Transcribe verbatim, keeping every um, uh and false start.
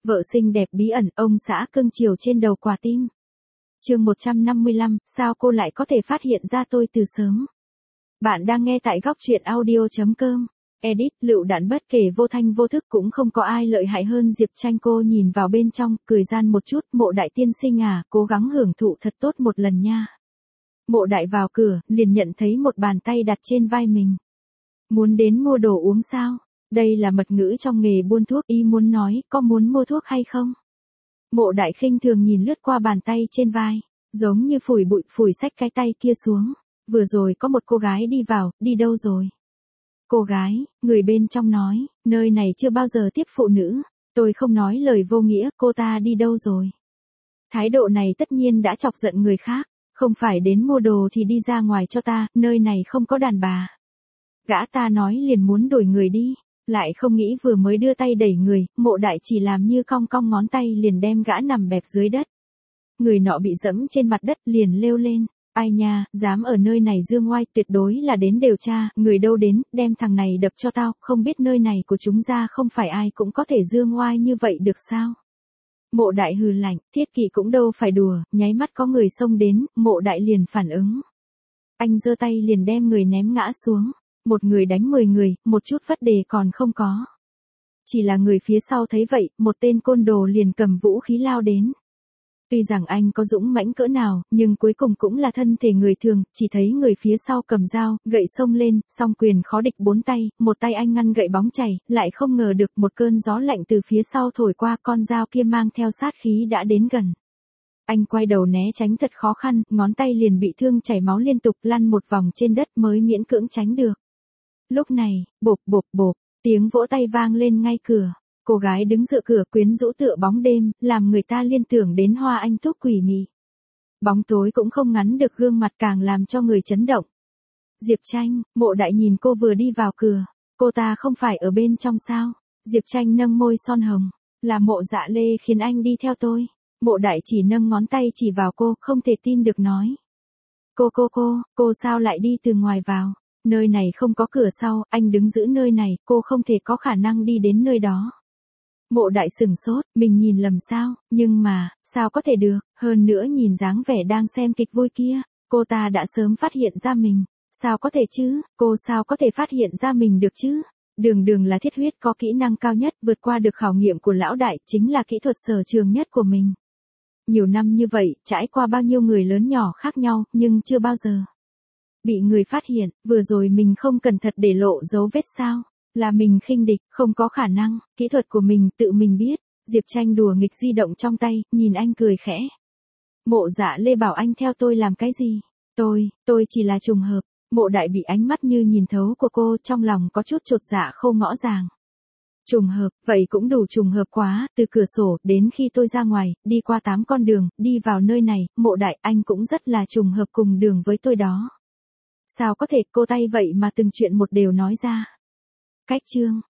Vợ xinh đẹp bí ẩn, ông xã cưng chiều trên đầu quả tim. Chương một trăm năm mươi lăm, sao cô lại có thể phát hiện ra tôi từ sớm? Bạn đang nghe tại góc truyện audio chấm com. Edit, lựu đạn bất kể vô thanh vô thức cũng không có ai lợi hại hơn Diệp Tranh. Cô nhìn vào bên trong, cười gian một chút, Mộ Đại tiên sinh à, cố gắng hưởng thụ thật tốt một lần nha. Mộ Đại vào cửa, liền nhận thấy một bàn tay đặt trên vai mình. Muốn đến mua đồ uống sao? Đây là mật ngữ trong nghề buôn thuốc, y muốn nói, có muốn mua thuốc hay không? Mộ Đại khinh thường nhìn lướt qua bàn tay trên vai, giống như phủi bụi, phủi xách cái tay kia xuống. Vừa rồi có một cô gái đi vào, đi đâu rồi? Cô gái, người bên trong nói, nơi này chưa bao giờ tiếp phụ nữ, tôi không nói lời vô nghĩa, cô ta đi đâu rồi? Thái độ này tất nhiên đã chọc giận người khác, không phải đến mua đồ thì đi ra ngoài cho ta, nơi này không có đàn bà. Gã ta nói liền muốn đuổi người đi, lại không nghĩ vừa mới đưa tay đẩy người, Mộ Đại chỉ làm như cong cong ngón tay liền đem gã nằm bẹp dưới đất. Người nọ bị dẫm trên mặt đất liền lêu lên. Ai nha, dám ở nơi này dương oai, tuyệt đối là đến điều tra, người đâu đến, đem thằng này đập cho tao, không biết nơi này của chúng ra không phải ai cũng có thể dương oai như vậy được sao? Mộ Đại hừ lạnh, Thiết Kỵ cũng đâu phải đùa, nháy mắt có người xông đến, Mộ Đại liền phản ứng. Anh giơ tay liền đem người ném ngã xuống, một người đánh mười người, một chút vấn đề còn không có. Chỉ là người phía sau thấy vậy, một tên côn đồ liền cầm vũ khí lao đến. Tuy rằng anh có dũng mãnh cỡ nào, nhưng cuối cùng cũng là thân thể người thường, chỉ thấy người phía sau cầm dao, gậy xông lên, song quyền khó địch bốn tay, một tay anh ngăn gậy bóng chảy, lại không ngờ được một cơn gió lạnh từ phía sau thổi qua, con dao kia mang theo sát khí đã đến gần. Anh quay đầu né tránh thật khó khăn, ngón tay liền bị thương chảy máu liên tục lăn một vòng trên đất mới miễn cưỡng tránh được. Lúc này, bộp bộp bộp, tiếng vỗ tay vang lên ngay cửa. Cô gái đứng dựa cửa quyến rũ tựa bóng đêm, làm người ta liên tưởng đến Hoa Anh Túc quỷ mị. Bóng tối cũng không ngắn được gương mặt càng làm cho người chấn động. Diệp Tranh, Mộ Đại nhìn cô vừa đi vào cửa, cô ta không phải ở bên trong sao? Diệp Tranh nâng môi son hồng, là Mộ Dạ Lê khiến anh đi theo tôi. Mộ Đại chỉ nâng ngón tay chỉ vào cô, không thể tin được nói. Cô cô cô, cô sao lại đi từ ngoài vào? Nơi này không có cửa sau, anh đứng giữ nơi này, cô không thể có khả năng đi đến nơi đó. Mộ Đại sừng sốt, mình nhìn lầm sao, nhưng mà, sao có thể được, hơn nữa nhìn dáng vẻ đang xem kịch vui kia, cô ta đã sớm phát hiện ra mình, sao có thể chứ, cô sao có thể phát hiện ra mình được chứ, đường đường là thiết huyết có kỹ năng cao nhất, vượt qua được khảo nghiệm của lão đại, chính là kỹ thuật sở trường nhất của mình. Nhiều năm như vậy, trải qua bao nhiêu người lớn nhỏ khác nhau, nhưng chưa bao giờ bị người phát hiện, vừa rồi mình không cẩn thận để lộ dấu vết sao. Là mình khinh địch, không có khả năng, kỹ thuật của mình tự mình biết. Diệp Tranh đùa nghịch di động trong tay, nhìn anh cười khẽ. Mộ Dạ Lê bảo anh theo tôi làm cái gì? Tôi, tôi chỉ là trùng hợp. Mộ Đại bị ánh mắt như nhìn thấu của cô, trong lòng có chút chột dạ không ngõ ràng. Trùng hợp, vậy cũng đủ trùng hợp quá, từ cửa sổ, đến khi tôi ra ngoài, đi qua tám con đường, đi vào nơi này, Mộ Đại, anh cũng rất là trùng hợp cùng đường với tôi đó. Sao có thể, cô tay vậy mà từng chuyện một đều nói ra. Cách chương